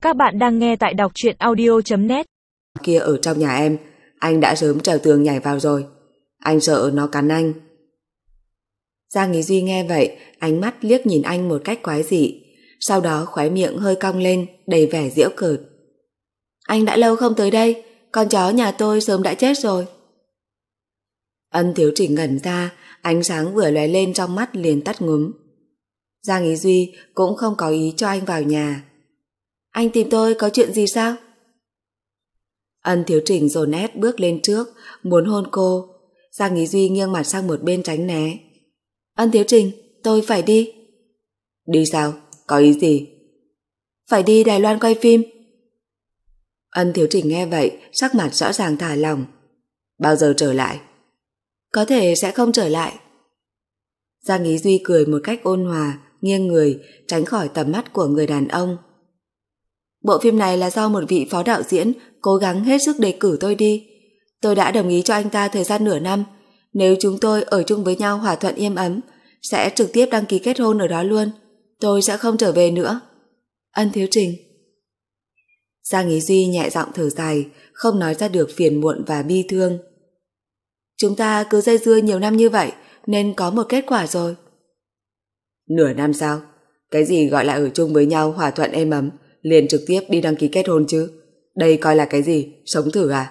Các bạn đang nghe tại đọc truyện audio.net. Kia ở trong nhà em, anh đã sớm trèo tường nhảy vào rồi. Anh sợ nó cắn anh. Giang Ý Duy nghe vậy, ánh mắt liếc nhìn anh một cách quái dị, sau đó khóe miệng hơi cong lên, đầy vẻ giễu cợt. Anh đã lâu không tới đây, con chó nhà tôi sớm đã chết rồi. Ân Thiếu Trình ngẩn ra, ánh sáng vừa lóe lên trong mắt liền tắt ngúm. Giang Ý Duy cũng không có ý cho anh vào nhà. Anh tìm tôi có chuyện gì sao? Ân Thiếu Trình dồn ép bước lên trước, muốn hôn cô. Giang Ý Duy nghiêng mặt sang một bên tránh né. Ân Thiếu Trình, tôi phải đi. Đi sao? Có ý gì? Phải đi Đài Loan quay phim. Ân Thiếu Trình nghe vậy, sắc mặt rõ ràng thả lỏng. Bao giờ trở lại? Có thể sẽ không trở lại. Giang Ý Duy cười một cách ôn hòa, nghiêng người, tránh khỏi tầm mắt của người đàn ông. Bộ phim này là do một vị phó đạo diễn cố gắng hết sức đề cử tôi đi. Tôi đã đồng ý cho anh ta thời gian nửa năm. Nếu chúng tôi ở chung với nhau hòa thuận êm ấm, sẽ trực tiếp đăng ký kết hôn ở đó luôn. Tôi sẽ không trở về nữa. Ân Thiếu Trình. Giang Ý Duy nhẹ giọng thở dài, không nói ra được phiền muộn và bi thương. Chúng ta cứ dây dưa nhiều năm như vậy, nên có một kết quả rồi. Nửa năm sao? Cái gì gọi là ở chung với nhau hòa thuận êm ấm, liền trực tiếp đi đăng ký kết hôn chứ? Đây coi là cái gì? Sống thử à?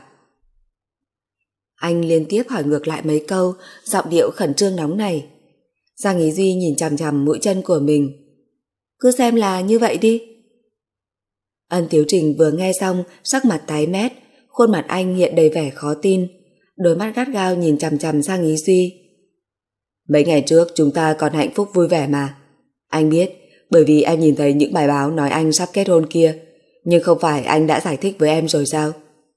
Anh liên tiếp hỏi ngược lại mấy câu, giọng điệu khẩn trương nóng này. Giang Ý Duy nhìn chằm chằm mũi chân của mình. Cứ xem là như vậy đi. Ân Thiếu Trình vừa nghe xong, sắc mặt tái mét, khuôn mặt anh hiện đầy vẻ khó tin, đôi mắt gắt gao nhìn chằm chằm Giang Ý Duy. Mấy ngày trước chúng ta còn hạnh phúc vui vẻ mà. Anh biết, bởi vì em nhìn thấy những bài báo nói anh sắp kết hôn kia, nhưng không phải anh đã giải thích với em rồi sao?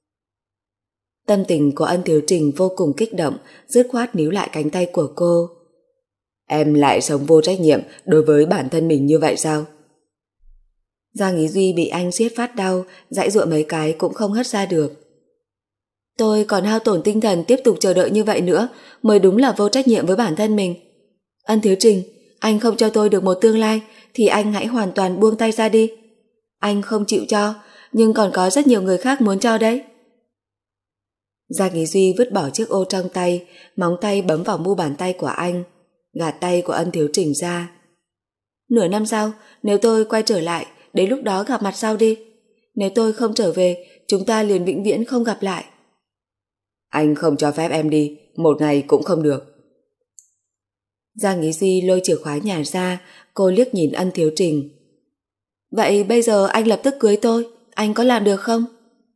Tâm tình của Ân Thiếu Trình vô cùng kích động, dứt khoát níu lại cánh tay của cô. Em lại sống vô trách nhiệm đối với bản thân mình như vậy sao? Giang Ý Duy bị anh siết phát đau, giãy giụa mấy cái cũng không hất ra được. Tôi còn hao tổn tinh thần tiếp tục chờ đợi như vậy nữa, mới đúng là vô trách nhiệm với bản thân mình. Ân Thiếu Trình, anh không cho tôi được một tương lai, thì anh hãy hoàn toàn buông tay ra đi. Anh không chịu cho, nhưng còn có rất nhiều người khác muốn cho đấy. Giang Ý Duy vứt bỏ chiếc ô trong tay, móng tay bấm vào mu bàn tay của anh, gạt tay của Ân Thiếu Trình ra. Nửa năm sau, nếu tôi quay trở lại, đến lúc đó gặp mặt sau đi. Nếu tôi không trở về, chúng ta liền vĩnh viễn không gặp lại. Anh không cho phép em đi, một ngày cũng không được. Giang Ý Duy lôi chìa khóa nhà ra, cô liếc nhìn Ân Thiếu Trình. Vậy bây giờ anh lập tức cưới tôi, anh có làm được không?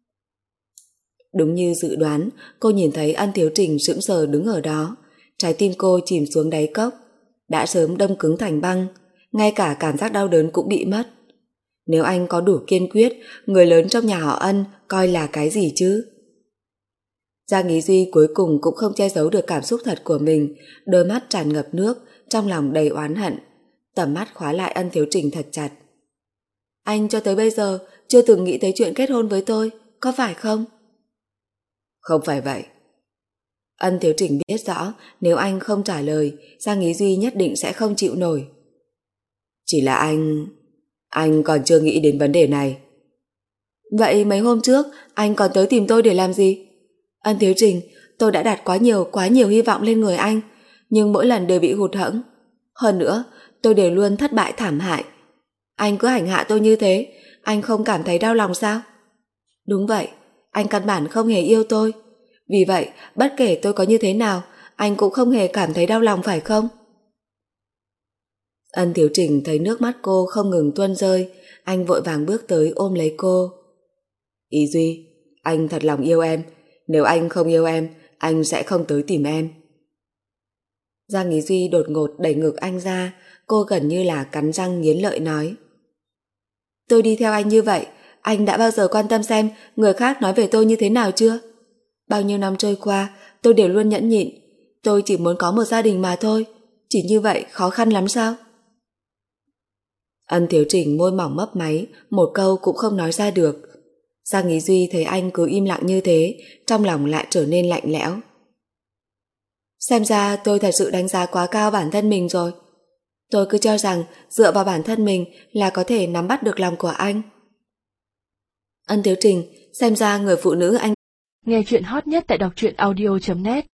Đúng như dự đoán, cô nhìn thấy Ân Thiếu Trình sững sờ đứng ở đó, trái tim cô chìm xuống đáy cốc, đã sớm đông cứng thành băng, ngay cả cảm giác đau đớn cũng bị mất. Nếu anh có đủ kiên quyết, người lớn trong nhà họ Ân coi là cái gì chứ? Giang Ý Duy cuối cùng cũng không che giấu được cảm xúc thật của mình, đôi mắt tràn ngập nước, trong lòng đầy oán hận, tầm mắt khóa lại Ân Thiếu Trình thật chặt. Anh cho tới bây giờ chưa từng nghĩ tới chuyện kết hôn với tôi, có phải không? Không phải vậy. Ân Thiếu Trình biết rõ nếu anh không trả lời, Giang Ý Duy nhất định sẽ không chịu nổi. Chỉ là anh còn chưa nghĩ đến vấn đề này. Vậy mấy hôm trước anh còn tới tìm tôi để làm gì? Ân Thiếu Trình, tôi đã đặt quá nhiều hy vọng lên người anh, nhưng mỗi lần đều bị hụt hẫng. Hơn nữa, tôi đều luôn thất bại thảm hại. Anh cứ hành hạ tôi như thế, anh không cảm thấy đau lòng sao? Đúng vậy, anh căn bản không hề yêu tôi. Vì vậy, bất kể tôi có như thế nào, anh cũng không hề cảm thấy đau lòng phải không? Ân Thiếu Trình thấy nước mắt cô không ngừng tuôn rơi, anh vội vàng bước tới ôm lấy cô. Ý Duy, anh thật lòng yêu em. Nếu anh không yêu em, anh sẽ không tới tìm em. Giang Ý Duy đột ngột đẩy ngực anh ra, cô gần như là cắn răng nghiến lợi nói. Tôi đi theo anh như vậy, anh đã bao giờ quan tâm xem người khác nói về tôi như thế nào chưa? Bao nhiêu năm trôi qua, tôi đều luôn nhẫn nhịn. Tôi chỉ muốn có một gia đình mà thôi. Chỉ như vậy khó khăn lắm sao? Ân Thiếu Trình môi mỏng mấp máy, một câu cũng không nói ra được. Giang Ý Duy thấy anh cứ im lặng như thế, trong lòng lại trở nên lạnh lẽo. Xem ra tôi thật sự đánh giá quá cao bản thân mình rồi. Tôi cứ cho rằng dựa vào bản thân mình là có thể nắm bắt được lòng của anh. Ân Tiếu Trình, xem ra người phụ nữ anh... Nghe chuyện hot nhất tại đọc truyện audio.net